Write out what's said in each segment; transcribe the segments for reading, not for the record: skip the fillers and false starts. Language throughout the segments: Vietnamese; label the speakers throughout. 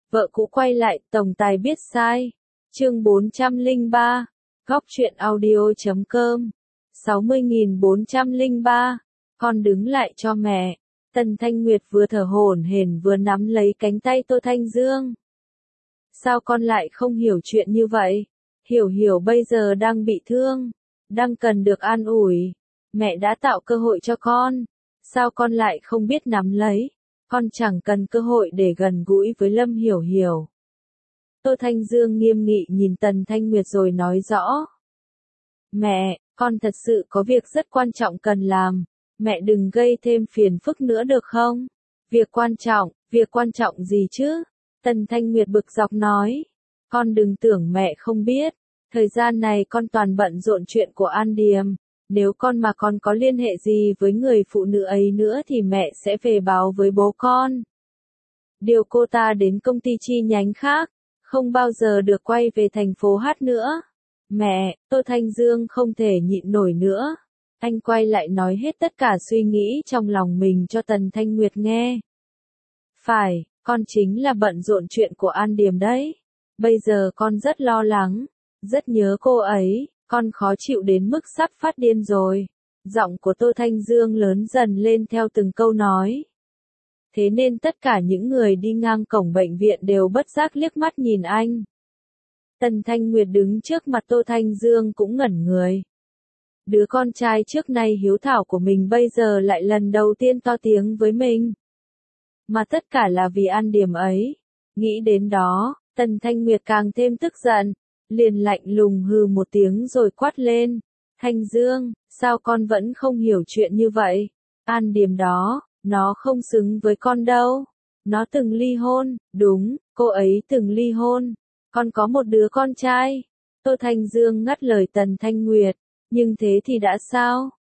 Speaker 1: Vợ cũ quay lại, tổng tài biết sai. Chương 403. Góc truyện audio.com. 60.403. Con đứng lại cho mẹ. Tần Thanh Nguyệt vừa thở hổn hển vừa nắm lấy cánh tay Tô Thanh Dương. Sao con lại không hiểu chuyện như vậy? Hiểu Hiểu bây giờ đang bị thương, đang cần được an ủi. Mẹ đã tạo cơ hội cho con. Sao con lại không biết nắm lấy? Con chẳng cần cơ hội để gần gũi với Lâm Hiểu Hiểu. Tô Thanh Dương nghiêm nghị nhìn Tần Thanh Nguyệt rồi nói rõ. Mẹ, con thật sự có việc rất quan trọng cần làm. Mẹ đừng gây thêm phiền phức nữa được không? Việc quan trọng gì chứ? Tần Thanh Nguyệt bực dọc nói. Con đừng tưởng mẹ không biết. Thời gian này con toàn bận rộn chuyện của An Điềm. Nếu con mà còn có liên hệ gì với người phụ nữ ấy nữa thì mẹ sẽ về báo với bố con. Điều cô ta đến công ty chi nhánh khác, không bao giờ được quay về thành phố Hát nữa. Mẹ, Tô Thanh Dương không thể nhịn nổi nữa. Anh quay lại nói hết tất cả suy nghĩ trong lòng mình cho Tần Thanh Nguyệt nghe. Phải, con chính là bận rộn chuyện của An Điềm đấy. Bây giờ con rất lo lắng, rất nhớ cô ấy, con khó chịu đến mức sắp phát điên rồi. Giọng của Tô Thanh Dương lớn dần lên theo từng câu nói. Thế nên tất cả những người đi ngang cổng bệnh viện đều bất giác liếc mắt nhìn anh. Tần Thanh Nguyệt đứng trước mặt Tô Thanh Dương cũng ngẩn người. Đứa con trai trước nay hiếu thảo của mình bây giờ lại lần đầu tiên to tiếng với mình. Mà tất cả là vì An Điềm ấy. Nghĩ đến đó, Tần Thanh Nguyệt càng thêm tức giận, liền lạnh lùng hừ một tiếng rồi quát lên. Thanh Dương, sao con vẫn không hiểu chuyện như vậy? An Điềm đó, nó không xứng với con đâu. Nó từng ly hôn, đúng, cô ấy từng ly hôn. Con có một đứa con trai. Tô Thanh Dương ngắt lời Tần Thanh Nguyệt. Nhưng thế thì đã sao?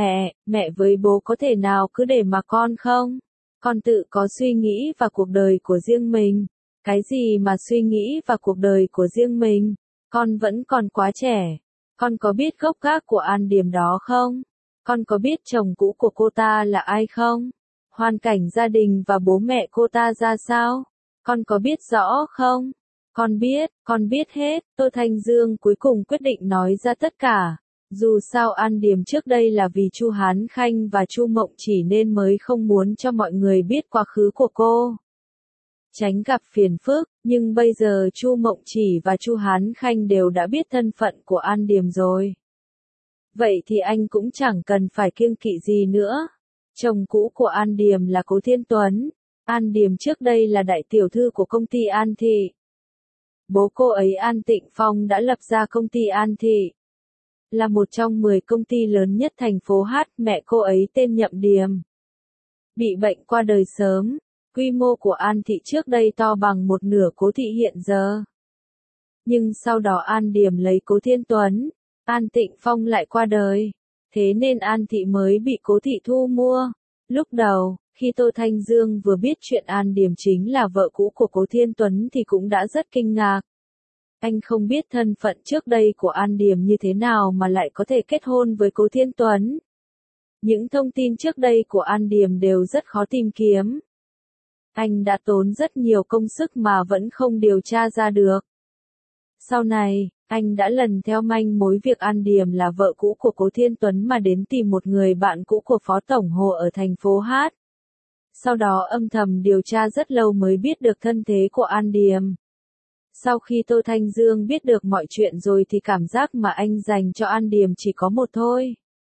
Speaker 1: Mẹ với bố có thể nào cứ để mà con không? Con tự có suy nghĩ và cuộc đời của riêng mình. Cái gì mà suy nghĩ và cuộc đời của riêng mình? Con vẫn còn quá trẻ. Con có biết gốc gác của An Điềm đó không? Con có biết chồng cũ của cô ta là ai không? Hoàn cảnh gia đình và bố mẹ cô ta ra sao? Con có biết rõ không? Con biết hết. Tô Thanh Dương cuối cùng quyết định nói ra tất cả. Dù sao An Điềm trước đây là vì Chu Hán Khanh và Chu Mộng Chỉ nên mới không muốn cho mọi người biết quá khứ của cô. Tránh gặp phiền phức, nhưng bây giờ Chu Mộng Chỉ và Chu Hán Khanh đều đã biết thân phận của An Điềm rồi. Vậy thì anh cũng chẳng cần phải kiêng kỵ gì nữa. Chồng cũ của An Điềm là Cố Thiên Tuấn. An Điềm trước đây là đại tiểu thư của công ty An Thị. Bố cô ấy An Tịnh Phong đã lập ra công ty An Thị. Là một trong 10 công ty lớn nhất thành phố Hát. Mẹ cô ấy tên Nhậm Điềm. Bị bệnh qua đời sớm. Quy mô của An Thị trước đây to bằng một nửa Cố Thị hiện giờ. Nhưng sau đó An Điềm lấy Cố Thiên Tuấn, An Tịnh Phong lại qua đời. Thế nên An Thị mới bị Cố Thị thu mua. Lúc đầu, khi Tô Thanh Dương vừa biết chuyện An Điềm chính là vợ cũ của Cố Thiên Tuấn thì cũng đã rất kinh ngạc. Anh không biết thân phận trước đây của An Điềm như thế nào mà lại có thể kết hôn với Cố Thiên Tuấn. Những thông tin trước đây của An Điềm đều rất khó tìm kiếm. Anh đã tốn rất nhiều công sức mà vẫn không điều tra ra được. Sau này, anh đã lần theo manh mối việc An Điềm là vợ cũ của Cố Thiên Tuấn mà đến tìm một người bạn cũ của Phó Tổng Hồ ở thành phố Hát. Sau đó âm thầm điều tra rất lâu mới biết được thân thế của An Điềm. Sau khi Tô Thanh Dương biết được mọi chuyện rồi thì cảm giác mà anh dành cho An Điềm chỉ có một thôi.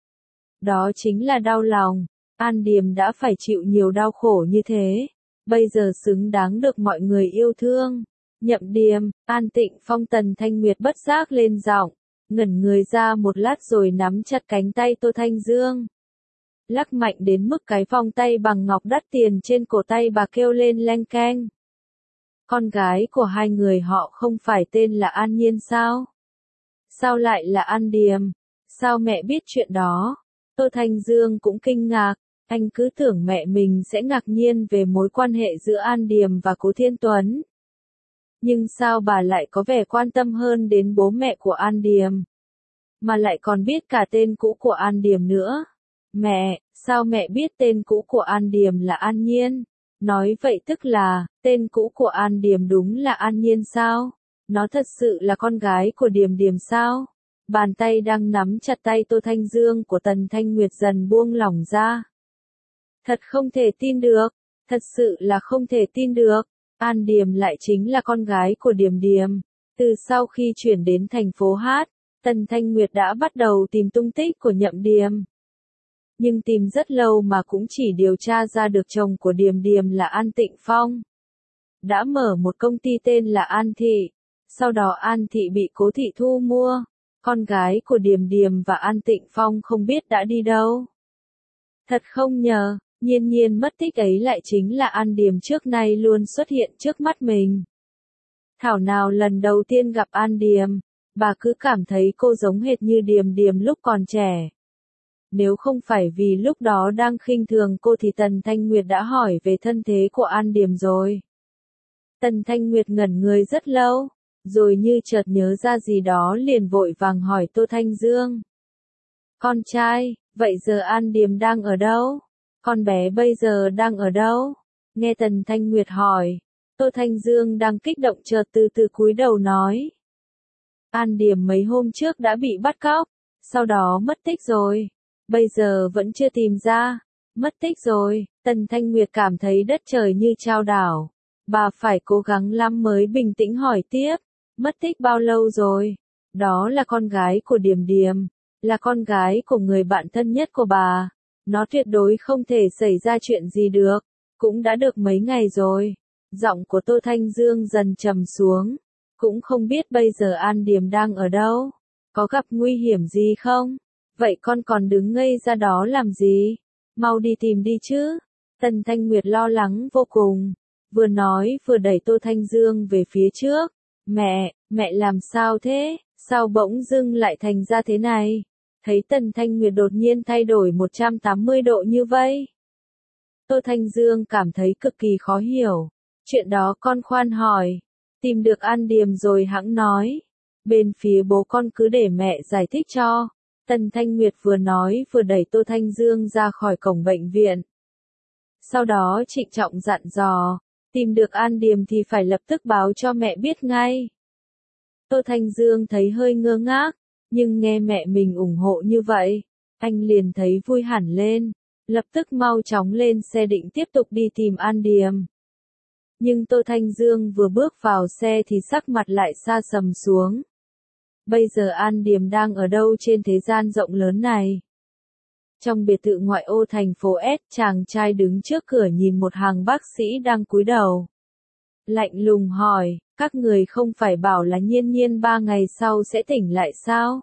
Speaker 1: Đó chính là đau lòng. An Điềm đã phải chịu nhiều đau khổ như thế. Bây giờ xứng đáng được mọi người yêu thương. Nhậm Điềm, An Tịnh Phong. Tần Thanh Nguyệt bất giác lên giọng, ngẩn người ra một lát rồi nắm chặt cánh tay Tô Thanh Dương. Lắc mạnh đến mức cái vòng tay bằng ngọc đắt tiền trên cổ tay bà kêu lên leng keng. Con gái của hai người họ không phải tên là An Nhiên sao? Sao lại là An Điềm? Sao mẹ biết chuyện đó? Tô Thanh Dương cũng kinh ngạc. Anh cứ tưởng mẹ mình sẽ ngạc nhiên về mối quan hệ giữa An Điềm và Cố Thiên Tuấn. Nhưng sao bà lại có vẻ quan tâm hơn đến bố mẹ của An Điềm? Mà lại còn biết cả tên cũ của An Điềm nữa. Mẹ, sao mẹ biết tên cũ của An Điềm là An Nhiên? Nói vậy tức là, tên cũ của An Điềm đúng là An Nhiên sao? Nó thật sự là con gái của Điềm Điềm sao? Bàn tay đang nắm chặt tay Tô Thanh Dương của Tần Thanh Nguyệt dần buông lỏng ra. Thật không thể tin được, thật sự là không thể tin được. An Điềm lại chính là con gái của Điềm Điềm. Từ sau khi chuyển đến thành phố Hát, Tần Thanh Nguyệt đã bắt đầu tìm tung tích của Nhậm Điềm. Nhưng tìm rất lâu mà cũng chỉ điều tra ra được chồng của Điềm Điềm là An Tịnh Phong. Đã mở một công ty tên là An Thị. Sau đó An Thị bị Cố Thị thu mua. Con gái của Điềm Điềm và An Tịnh Phong không biết đã đi đâu. Thật không ngờ, Nhiên Nhiên mất tích ấy lại chính là An Điềm trước nay luôn xuất hiện trước mắt mình. Thảo nào lần đầu tiên gặp An Điềm, bà cứ cảm thấy cô giống hệt như Điềm Điềm lúc còn trẻ. Nếu không phải vì lúc đó đang khinh thường cô thì Tần Thanh Nguyệt đã hỏi về thân thế của An Điềm rồi. Tần Thanh Nguyệt ngẩn người rất lâu, rồi như chợt nhớ ra gì đó liền vội vàng hỏi Tô Thanh Dương. Con trai, vậy giờ An Điềm đang ở đâu? Con bé bây giờ đang ở đâu? Nghe Tần Thanh Nguyệt hỏi, Tô Thanh Dương đang kích động chợt từ từ cúi đầu nói. An Điềm mấy hôm trước đã bị bắt cóc, sau đó mất tích rồi. Bây giờ vẫn chưa tìm ra. Mất tích rồi, Tần Thanh Nguyệt cảm thấy đất trời như chao đảo. Bà phải cố gắng lắm mới bình tĩnh hỏi tiếp. Mất tích bao lâu rồi? Đó là con gái của Điềm Điềm, là con gái của người bạn thân nhất của bà. Nó tuyệt đối không thể xảy ra chuyện gì được. Cũng đã được mấy ngày rồi. Giọng của Tô Thanh Dương dần trầm xuống. Cũng không biết bây giờ An Điềm đang ở đâu. Có gặp nguy hiểm gì không? Vậy con còn đứng ngây ra đó làm gì? Mau đi tìm đi chứ. Tần Thanh Nguyệt lo lắng vô cùng. Vừa nói vừa đẩy Tô Thanh Dương về phía trước. Mẹ làm sao thế? Sao bỗng dưng lại thành ra thế này? Thấy Tần Thanh Nguyệt đột nhiên thay đổi 180 độ như vậy. Tô Thanh Dương cảm thấy cực kỳ khó hiểu. Chuyện đó con khoan hỏi. Tìm được An Điềm rồi hẵng nói. Bên phía bố con cứ để mẹ giải thích cho. Tần Thanh Nguyệt vừa nói vừa đẩy Tô Thanh Dương ra khỏi cổng bệnh viện. Sau đó trịnh trọng dặn dò. Tìm được An Điềm thì phải lập tức báo cho mẹ biết ngay. Tô Thanh Dương thấy hơi ngơ ngác. Nhưng nghe mẹ mình ủng hộ như vậy, anh liền thấy vui hẳn lên, lập tức mau chóng lên xe định tiếp tục đi tìm An Điềm. Nhưng Tô Thanh Dương vừa bước vào xe thì sắc mặt lại sa sầm xuống. Bây giờ An Điềm đang ở đâu trên thế gian rộng lớn này? Trong biệt thự ngoại ô thành phố S, chàng trai đứng trước cửa nhìn một hàng bác sĩ đang cúi đầu. Lạnh lùng hỏi, các người không phải bảo là Nhiên Nhiên 3 ngày sau sẽ tỉnh lại sao?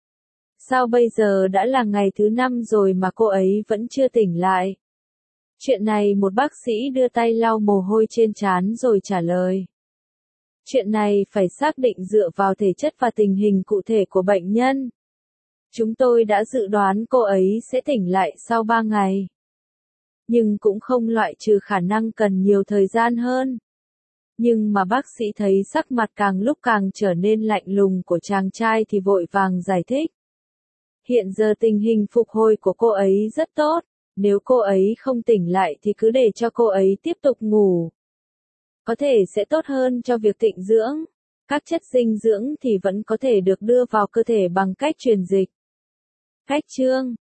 Speaker 1: Sao bây giờ đã là ngày thứ 5 rồi mà cô ấy vẫn chưa tỉnh lại? Chuyện này một bác sĩ đưa tay lau mồ hôi trên trán rồi trả lời. Chuyện này phải xác định dựa vào thể chất và tình hình cụ thể của bệnh nhân. Chúng tôi đã dự đoán cô ấy sẽ tỉnh lại sau 3 ngày. Nhưng cũng không loại trừ khả năng cần nhiều thời gian hơn. Nhưng mà bác sĩ thấy sắc mặt càng lúc càng trở nên lạnh lùng của chàng trai thì vội vàng giải thích. Hiện giờ tình hình phục hồi của cô ấy rất tốt, nếu cô ấy không tỉnh lại thì cứ để cho cô ấy tiếp tục ngủ. Có thể sẽ tốt hơn cho việc tịnh dưỡng. Các chất dinh dưỡng thì vẫn có thể được đưa vào cơ thể bằng cách truyền dịch. Cách chương